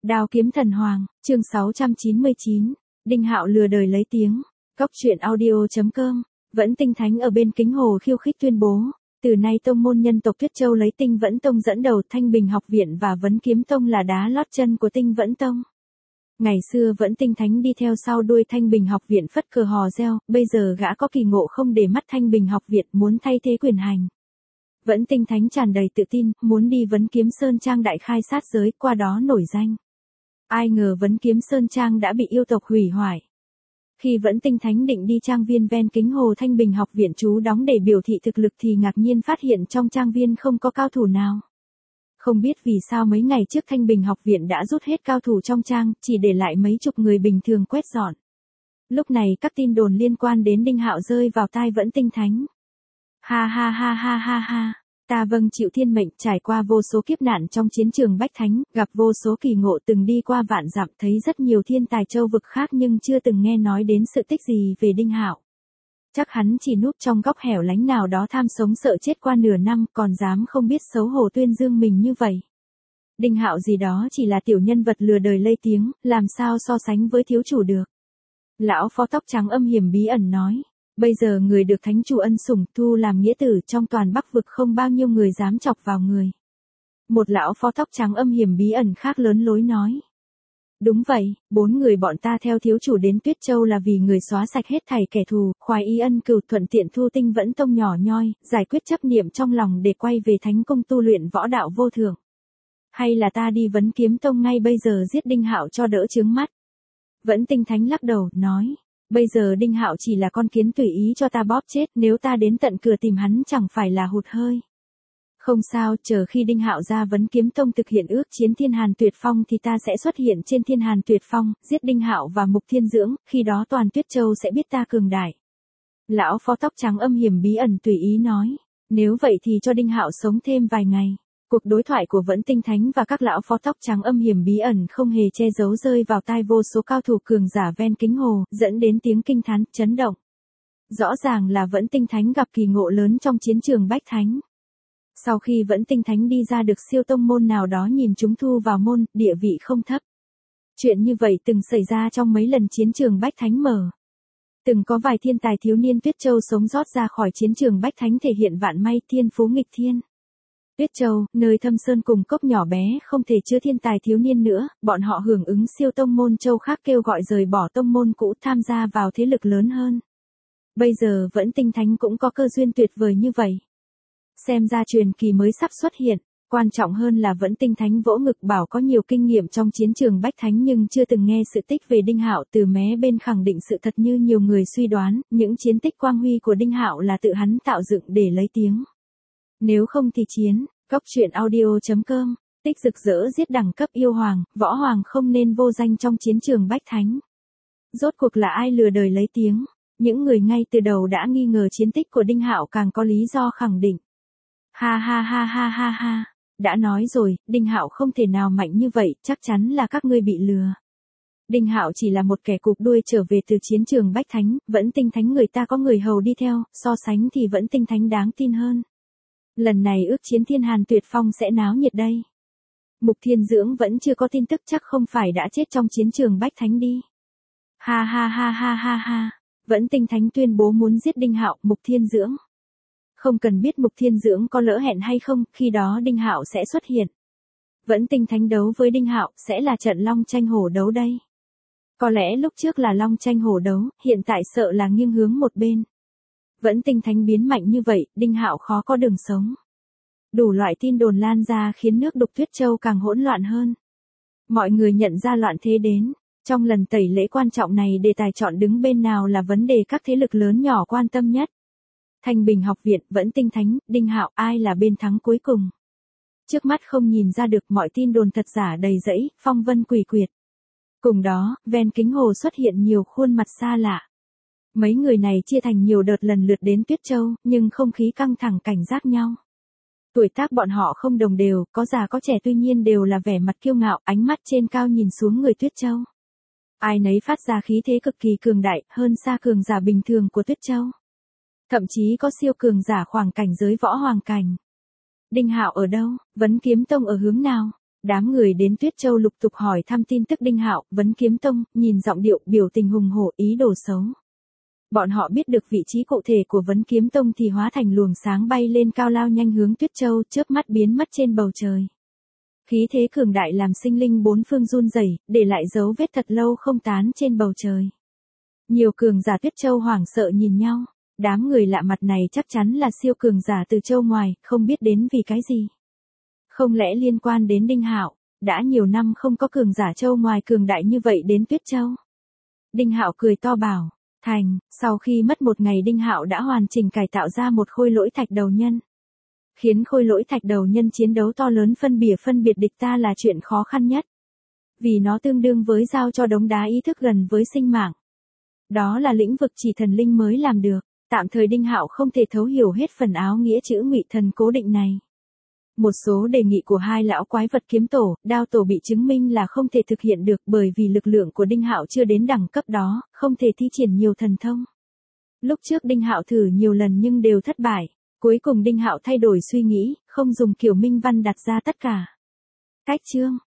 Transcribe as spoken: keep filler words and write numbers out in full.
Đao kiếm thần hoàng, chương sáu trăm chín mươi chín, Đinh Hạo lừa đời lấy tiếng. Cóc truyện audio chấm com. Vẫn Tinh Thánh ở bên kính hồ khiêu khích tuyên bố, từ nay tông môn nhân tộc Tuyết Châu lấy Tinh Vẫn Tông dẫn đầu, Thanh Bình Học Viện và Vấn Kiếm Tông là đá lót chân của Tinh Vẫn Tông. Ngày xưa Vẫn Tinh Thánh đi theo sau đuôi Thanh Bình Học Viện phất cờ hò reo, bây giờ gã có kỳ ngộ không để mắt Thanh Bình Học Viện, muốn thay thế quyền hành. Vẫn Tinh Thánh tràn đầy tự tin, muốn đi Vấn Kiếm Sơn Trang đại khai sát giới, qua đó nổi danh. Ai ngờ Vấn Kiếm Sơn Trang đã bị yêu tộc hủy hoại. Khi Vẫn Tinh Thánh định đi trang viên ven kính hồ Thanh Bình Học Viện trú đóng để biểu thị thực lực thì ngạc nhiên phát hiện trong trang viên không có cao thủ nào. Không biết vì sao mấy ngày trước Thanh Bình Học Viện đã rút hết cao thủ trong trang, chỉ để lại mấy chục người bình thường quét dọn. Lúc này các tin đồn liên quan đến Đinh Hạo rơi vào tai Vẫn Tinh Thánh. Ha ha ha ha ha ha, ta vâng chịu thiên mệnh, trải qua vô số kiếp nạn trong chiến trường Bách Thánh, gặp vô số kỳ ngộ, từng đi qua vạn dặm, thấy rất nhiều thiên tài châu vực khác nhưng chưa từng nghe nói đến sự tích gì về Đinh Hạo. Chắc hắn chỉ núp trong góc hẻo lánh nào đó tham sống sợ chết qua nửa năm, còn dám không biết xấu hổ tuyên dương mình như vậy. Đinh Hạo gì đó chỉ là tiểu nhân vật lừa đời lây tiếng, làm sao so sánh với thiếu chủ được. Lão phó tóc trắng âm hiểm bí ẩn nói. Bây giờ người được thánh chủ ân sủng thu làm nghĩa tử trong toàn Bắc vực, không bao nhiêu người dám chọc vào người. Một lão phó tóc trắng âm hiểm bí ẩn khác lớn lối nói. Đúng vậy, bốn người bọn ta theo thiếu chủ đến Tuyết Châu là vì người xóa sạch hết thảy kẻ thù, khoái ý ân cừu, thuận tiện thu Tinh Vẫn Tông nhỏ nhoi, giải quyết chấp niệm trong lòng để quay về thánh công tu luyện võ đạo vô thượng. Hay là ta đi Vấn Kiếm Tông ngay bây giờ giết Đinh Hạo cho đỡ chướng mắt. Vẫn Tinh Thánh lắc đầu, nói. Bây giờ Đinh Hạo chỉ là con kiến tùy ý cho ta bóp chết, nếu ta đến tận cửa tìm hắn chẳng phải là hụt hơi. Không sao, chờ khi Đinh Hạo ra Vấn Kiếm Tông thực hiện ước chiến Thiên Hàn Tuyệt Phong thì ta sẽ xuất hiện trên Thiên Hàn Tuyệt Phong, giết Đinh Hạo và Mục Thiên Dưỡng, khi đó toàn Tuyết Châu sẽ biết ta cường đại. Lão phó tóc trắng âm hiểm bí ẩn tùy ý nói, nếu vậy thì cho Đinh Hạo sống thêm vài ngày. Cuộc đối thoại của Vẫn Tinh Thánh và các lão phó tóc trắng âm hiểm bí ẩn không hề che giấu rơi vào tai vô số cao thủ cường giả ven kính hồ, dẫn đến tiếng kinh thán, chấn động. Rõ ràng là Vẫn Tinh Thánh gặp kỳ ngộ lớn trong chiến trường Bách Thánh. Sau khi Vẫn Tinh Thánh đi ra được siêu tông môn nào đó nhìn chúng thu vào môn, địa vị không thấp. Chuyện như vậy từng xảy ra trong mấy lần chiến trường Bách Thánh mở. Từng có vài thiên tài thiếu niên Tuyết Châu sống sót ra khỏi chiến trường Bách Thánh thể hiện vạn may thiên phú nghịch thiên. Tuyết Châu, nơi thâm sơn cùng cốc nhỏ bé không thể chứa thiên tài thiếu niên nữa, bọn họ hưởng ứng siêu tông môn châu khác kêu gọi rời bỏ tông môn cũ tham gia vào thế lực lớn hơn. Bây giờ Vẫn Tinh Thánh cũng có cơ duyên tuyệt vời như vậy. Xem ra truyền kỳ mới sắp xuất hiện, quan trọng hơn là Vẫn Tinh Thánh vỗ ngực bảo có nhiều kinh nghiệm trong chiến trường Bách Thánh nhưng chưa từng nghe sự tích về Đinh Hạo, từ mé bên khẳng định sự thật như nhiều người suy đoán, những chiến tích quang huy của Đinh Hạo là tự hắn tạo dựng để lấy tiếng. Nếu không thì chiến. Cóc truyện audio chấm com, tích rực rỡ giết đẳng cấp yêu hoàng, võ hoàng không nên vô danh trong chiến trường Bách Thánh. Rốt cuộc là ai lừa đời lấy tiếng? Những người ngay từ đầu đã nghi ngờ chiến tích của Đinh Hạo càng có lý do khẳng định. Ha ha ha ha ha ha, đã nói rồi, Đinh Hạo không thể nào mạnh như vậy, chắc chắn là các ngươi bị lừa. Đinh Hạo chỉ là một kẻ cụp đuôi trở về từ chiến trường Bách Thánh, Vẫn Tinh Thánh người ta có người hầu đi theo, so sánh thì Vẫn Tinh Thánh đáng tin hơn. Lần này ước chiến Thiên Hàn Tuyệt Phong sẽ náo nhiệt đây. Mục Thiên Dưỡng vẫn chưa có tin tức, chắc không phải đã chết trong chiến trường Bách Thánh đi. Ha ha ha ha ha ha, Vẫn Tinh Thánh tuyên bố muốn giết Đinh Hạo, Mục Thiên Dưỡng. Không cần biết Mục Thiên Dưỡng có lỡ hẹn hay không, khi đó Đinh Hạo sẽ xuất hiện. Vẫn Tinh Thánh đấu với Đinh Hạo sẽ là trận long tranh hổ đấu đây. Có lẽ lúc trước là long tranh hổ đấu, hiện tại sợ là nghiêng hướng một bên. Vẫn Tinh Thánh biến mạnh như vậy, Đinh Hạo khó có đường sống. Đủ loại tin đồn lan ra khiến nước đục Tuyết Châu càng hỗn loạn hơn. Mọi người nhận ra loạn thế đến. Trong lần tẩy lễ quan trọng này đề tài chọn đứng bên nào là vấn đề các thế lực lớn nhỏ quan tâm nhất. Thanh Bình Học Viện, Vẫn Tinh Thánh, Đinh Hạo, ai là bên thắng cuối cùng? Trước mắt không nhìn ra được, mọi tin đồn thật giả đầy rẫy, phong vân quỷ quyệt. Cùng đó, ven kính hồ xuất hiện nhiều khuôn mặt xa lạ. Mấy người này chia thành nhiều đợt lần lượt đến Tuyết Châu, nhưng không khí căng thẳng cảnh giác nhau. Tuổi tác bọn họ không đồng đều, có già có trẻ tuy nhiên đều là vẻ mặt kiêu ngạo, ánh mắt trên cao nhìn xuống người Tuyết Châu. Ai nấy phát ra khí thế cực kỳ cường đại, hơn xa cường giả bình thường của Tuyết Châu. Thậm chí có siêu cường giả khoảng cảnh giới võ hoàng cảnh. Đinh Hạo ở đâu? Vấn Kiếm Tông ở hướng nào? Đám người đến Tuyết Châu lục tục hỏi thăm tin tức Đinh Hạo, Vấn Kiếm Tông, nhìn giọng điệu, biểu tình hùng hổ, ý đồ xấu. Bọn họ biết được vị trí cụ thể của Vấn Kiếm Tông thì hóa thành luồng sáng bay lên cao lao nhanh hướng Tuyết Châu, chớp mắt biến mất trên bầu trời. Khí thế cường đại làm sinh linh bốn phương run rẩy, để lại dấu vết thật lâu không tán trên bầu trời. Nhiều cường giả Tuyết Châu hoảng sợ nhìn nhau, đám người lạ mặt này chắc chắn là siêu cường giả từ châu ngoài, không biết đến vì cái gì. Không lẽ liên quan đến Đinh Hạo, đã nhiều năm không có cường giả châu ngoài cường đại như vậy đến Tuyết Châu. Đinh Hạo cười to bảo, thành, sau khi mất một ngày Đinh Hạo đã hoàn chỉnh cải tạo ra một khôi lỗi thạch đầu nhân. Khiến khôi lỗi thạch đầu nhân chiến đấu to lớn phân bìa phân biệt địch ta là chuyện khó khăn nhất. Vì nó tương đương với giao cho đống đá ý thức gần với sinh mạng. Đó là lĩnh vực chỉ thần linh mới làm được, tạm thời Đinh Hạo không thể thấu hiểu hết phần áo nghĩa chữ ngụy thần cố định này. Một số đề nghị của hai lão quái vật kiếm tổ, đao tổ bị chứng minh là không thể thực hiện được bởi vì lực lượng của Đinh Hạo chưa đến đẳng cấp đó, không thể thi triển nhiều thần thông. Lúc trước Đinh Hạo thử nhiều lần nhưng đều thất bại, cuối cùng Đinh Hạo thay đổi suy nghĩ, không dùng kiểu minh văn đặt ra tất cả. Cách chương,